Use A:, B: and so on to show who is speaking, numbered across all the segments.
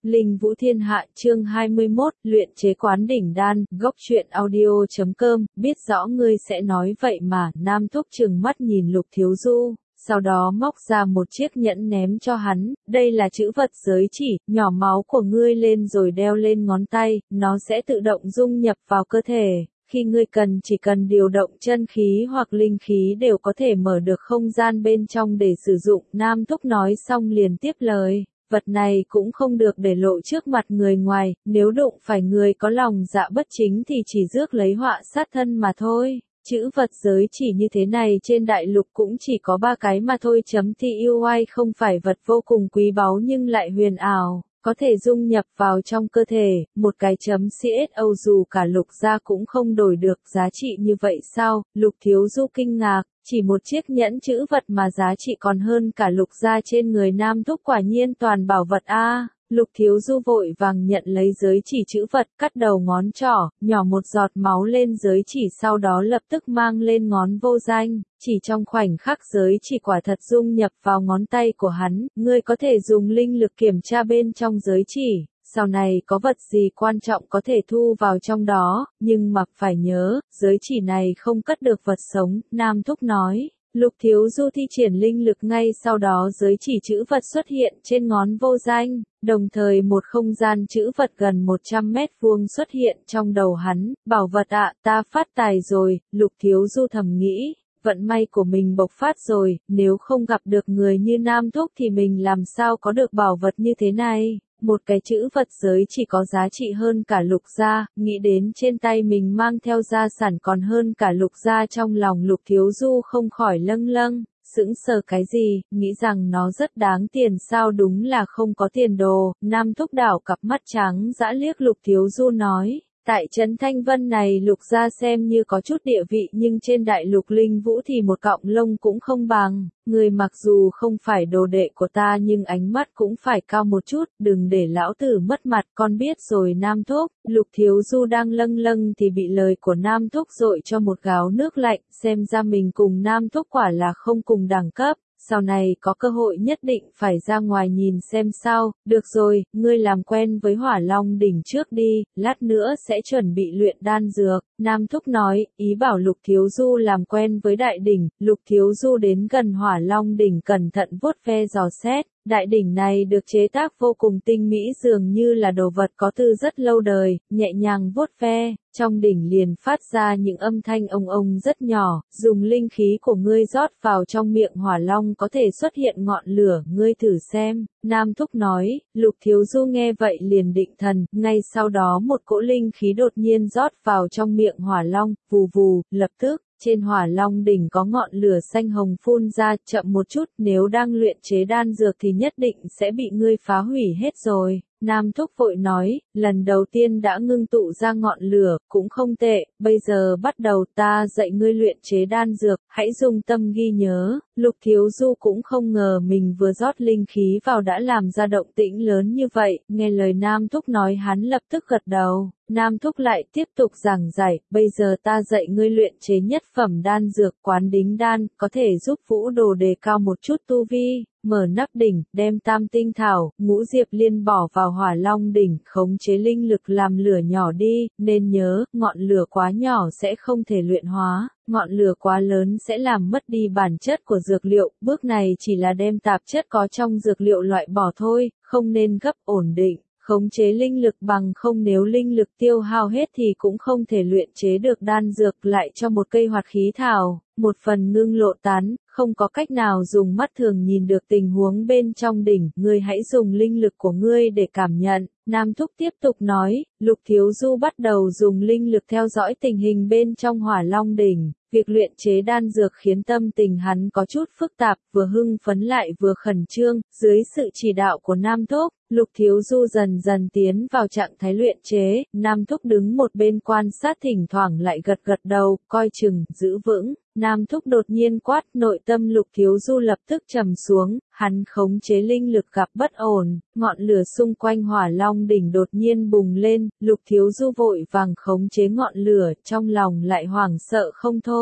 A: Linh Vũ Thiên Hạ chương 21, luyện chế quán đỉnh đan, gốc truyện audio.com, biết rõ ngươi sẽ nói vậy mà, Nam Thúc trừng mắt nhìn Lục Thiếu Du, sau đó móc ra một chiếc nhẫn ném cho hắn, đây là chữ vật giới chỉ, nhỏ máu của ngươi lên rồi đeo lên ngón tay, nó sẽ tự động dung nhập vào cơ thể. Khi ngươi cần chỉ cần điều động chân khí hoặc linh khí đều có thể mở được không gian bên trong để sử dụng. Nam Thúc nói xong liền tiếp lời. Vật này cũng không được để lộ trước mặt người ngoài, nếu đụng phải người có lòng dạ bất chính thì chỉ rước lấy họa sát thân mà thôi. Chữ vật giới chỉ như thế này trên đại lục cũng chỉ có 3 cái mà thôi. TUI không phải vật vô cùng quý báu nhưng lại huyền ảo, có thể dung nhập vào trong cơ thể, một cái CSO dù cả Lục gia cũng không đổi được giá trị như vậy sao? Lục Thiếu Du kinh ngạc. Chỉ một chiếc nhẫn chữ vật mà giá trị còn hơn cả Lục gia trên người Nam Thúc, quả nhiên toàn bảo vật a. Lục Thiếu Du vội vàng nhận lấy giới chỉ chữ vật, cắt đầu ngón trỏ, nhỏ một giọt máu lên giới chỉ, sau đó lập tức mang lên ngón vô danh. Chỉ trong khoảnh khắc giới chỉ quả thật dung nhập vào ngón tay của hắn. Ngươi có thể dùng linh lực kiểm tra bên trong giới chỉ. Sau này có vật gì quan trọng có thể thu vào trong đó, nhưng mà phải nhớ, giới chỉ này không cất được vật sống, Nam Thúc nói. Lục Thiếu Du thi triển linh lực, ngay sau đó giới chỉ chữ vật xuất hiện trên ngón vô danh, đồng thời một không gian chữ vật gần 100 mét vuông xuất hiện trong đầu hắn. Bảo vật ạ, ta phát tài rồi, Lục Thiếu Du thầm nghĩ. Vận may của mình bộc phát rồi, nếu không gặp được người như Nam Thúc thì mình làm sao có được bảo vật như thế này. Một cái chữ vật giới chỉ có giá trị hơn cả Lục gia, nghĩ đến trên tay mình mang theo gia sản còn hơn cả Lục gia, trong lòng Lục Thiếu Du không khỏi lâng lâng, sững sờ cái gì, nghĩ rằng nó rất đáng tiền sao, đúng là không có tiền đồ. Nam Thúc đảo cặp mắt trắng dã liếc Lục Thiếu Du nói. Tại trấn Thanh Vân này Lục gia xem như có chút địa vị nhưng trên đại lục Linh Vũ thì một cọng lông cũng không bằng. Người mặc dù không phải đồ đệ của ta nhưng ánh mắt cũng phải cao một chút, đừng để lão tử mất mặt, con biết rồi Nam Thúc. Lục Thiếu Du đang lâng lâng thì bị lời của Nam Thúc dội cho một gáo nước lạnh, xem ra mình cùng Nam Thúc quả là không cùng đẳng cấp. Sau này có cơ hội nhất định phải ra ngoài nhìn xem sao. Được rồi, ngươi làm quen với Hỏa Long đỉnh trước đi, lát nữa sẽ chuẩn bị luyện đan dược. Nam Thúc nói, ý bảo Lục Thiếu Du làm quen với đại đỉnh. Lục Thiếu Du đến gần Hỏa Long đỉnh cẩn thận vuốt ve dò xét. Đại đỉnh này được chế tác vô cùng tinh mỹ, dường như là đồ vật có từ rất lâu đời, nhẹ nhàng vuốt ve, trong đỉnh liền phát ra những âm thanh ông ông rất nhỏ, dùng linh khí của ngươi rót vào trong miệng Hỏa Long có thể xuất hiện ngọn lửa, ngươi thử xem. Nam Thúc nói. Lục Thiếu Du nghe vậy liền định thần, ngay sau đó một cỗ linh khí đột nhiên rót vào trong miệng Hỏa Long, vù vù, lập tức. Trên Hỏa Long đỉnh có ngọn lửa xanh hồng phun ra, chậm một chút, nếu đang luyện chế đan dược thì nhất định sẽ bị ngươi phá hủy hết rồi. Nam Thúc vội nói, lần đầu tiên đã ngưng tụ ra ngọn lửa, cũng không tệ, bây giờ bắt đầu ta dạy ngươi luyện chế đan dược, hãy dùng tâm ghi nhớ. Lục Thiếu Du cũng không ngờ mình vừa rót linh khí vào đã làm ra động tĩnh lớn như vậy, nghe lời Nam Thúc nói hắn lập tức gật đầu. Nam Thúc lại tiếp tục giảng giải, bây giờ ta dạy ngươi luyện chế nhất phẩm đan dược, quán đính đan, có thể giúp Vũ Đồ đề cao một chút tu vi. Mở nắp đỉnh, đem tam tinh thảo, ngũ diệp liên bỏ vào Hỏa Long đỉnh, khống chế linh lực làm lửa nhỏ đi, nên nhớ, ngọn lửa quá nhỏ sẽ không thể luyện hóa, ngọn lửa quá lớn sẽ làm mất đi bản chất của dược liệu, bước này chỉ là đem tạp chất có trong dược liệu loại bỏ thôi, không nên gấp, ổn định. Khống chế linh lực bằng không, nếu linh lực tiêu hao hết thì cũng không thể luyện chế được đan dược. Lại cho một cây hoạt khí thảo, một phần ngưng lộ tán, không có cách nào dùng mắt thường nhìn được tình huống bên trong đỉnh, ngươi hãy dùng linh lực của ngươi để cảm nhận. Nam Thúc tiếp tục nói, Lục Thiếu Du bắt đầu dùng linh lực theo dõi tình hình bên trong Hỏa Long đỉnh. Việc luyện chế đan dược khiến tâm tình hắn có chút phức tạp, vừa hưng phấn lại vừa khẩn trương. Dưới sự chỉ đạo của Nam Thúc, Lục Thiếu Du dần dần tiến vào trạng thái luyện chế. Nam Thúc đứng một bên quan sát, thỉnh thoảng lại gật gật đầu, coi chừng, giữ vững. Nam Thúc đột nhiên quát, nội tâm Lục Thiếu Du lập tức trầm xuống, hắn khống chế linh lực gặp bất ổn, ngọn lửa xung quanh Hỏa Long đỉnh đột nhiên bùng lên, Lục Thiếu Du vội vàng khống chế ngọn lửa, trong lòng lại hoảng sợ không thôi.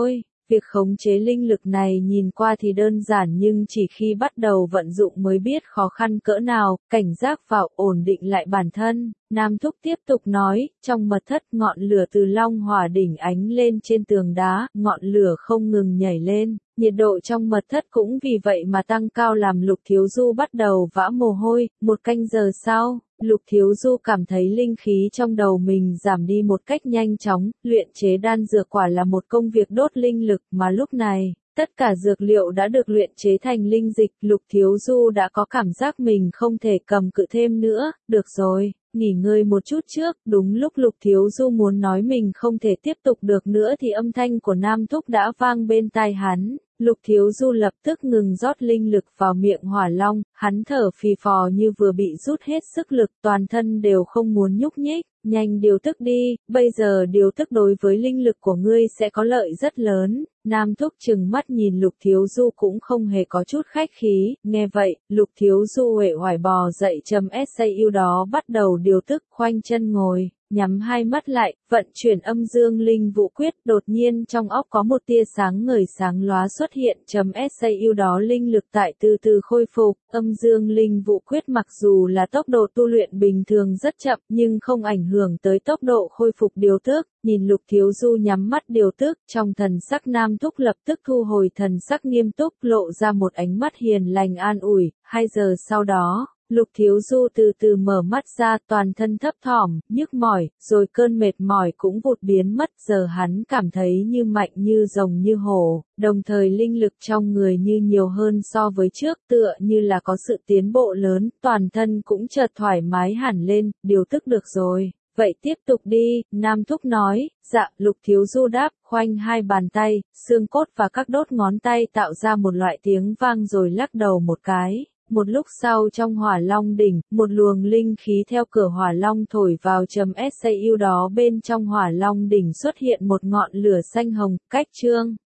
A: Việc khống chế linh lực này nhìn qua thì đơn giản nhưng chỉ khi bắt đầu vận dụng mới biết khó khăn cỡ nào, cảnh giác vào ổn định lại bản thân. Nam Thúc tiếp tục nói, trong mật thất ngọn lửa từ Long Hỏa đỉnh ánh lên trên tường đá, ngọn lửa không ngừng nhảy lên, nhiệt độ trong mật thất cũng vì vậy mà tăng cao làm Lục Thiếu Du bắt đầu vã mồ hôi. Một canh giờ sau, Lục Thiếu Du cảm thấy linh khí trong đầu mình giảm đi một cách nhanh chóng, luyện chế đan dược quả là một công việc đốt linh lực mà lúc này, tất cả dược liệu đã được luyện chế thành linh dịch, Lục Thiếu Du đã có cảm giác mình không thể cầm cự thêm nữa, được rồi, nghỉ ngơi một chút trước, đúng lúc Lục Thiếu Du muốn nói mình không thể tiếp tục được nữa thì âm thanh của Nam Thúc đã vang bên tai hắn. Lục Thiếu Du lập tức ngừng rót linh lực vào miệng hỏa long, hắn thở phì phò như vừa bị rút hết sức lực, toàn thân đều không muốn nhúc nhích, nhanh điều tức đi, bây giờ điều tức đối với linh lực của ngươi sẽ có lợi rất lớn. Nam Thúc trừng mắt nhìn Lục Thiếu Du cũng không hề có chút khách khí, nghe vậy, Lục Thiếu Du uể oải bò dậy châm SAU đó bắt đầu điều tức, khoanh chân ngồi. Nhắm hai mắt lại, vận chuyển âm dương linh vũ quyết, đột nhiên trong óc có một tia sáng ngời sáng lóa xuất hiện, chấm SAU đó linh lực tại từ từ khôi phục, âm dương linh vũ quyết mặc dù là tốc độ tu luyện bình thường rất chậm nhưng không ảnh hưởng tới tốc độ khôi phục điều tức, nhìn Lục Thiếu Du nhắm mắt điều tức, trong thần sắc Nam Thúc lập tức thu hồi thần sắc nghiêm túc, lộ ra một ánh mắt hiền lành an ủi. 2 giờ sau đó, Lục Thiếu Du từ từ mở mắt ra, toàn thân thấp thỏm, nhức mỏi, rồi cơn mệt mỏi cũng vụt biến mất, giờ hắn cảm thấy như mạnh như rồng như hổ, đồng thời linh lực trong người như nhiều hơn so với trước, tựa như là có sự tiến bộ lớn, toàn thân cũng chợt thoải mái hẳn lên, điều tức được rồi. Vậy tiếp tục đi, Nam Thúc nói. Dạ, Lục Thiếu Du đáp, khoanh hai bàn tay, xương cốt và các đốt ngón tay tạo ra một loại tiếng vang rồi lắc đầu một cái. Một lúc sau trong Hỏa Long đỉnh, một luồng linh khí theo cửa Hỏa Long thổi vào chấm SAU đó bên trong Hỏa Long đỉnh xuất hiện một ngọn lửa xanh hồng, cách chương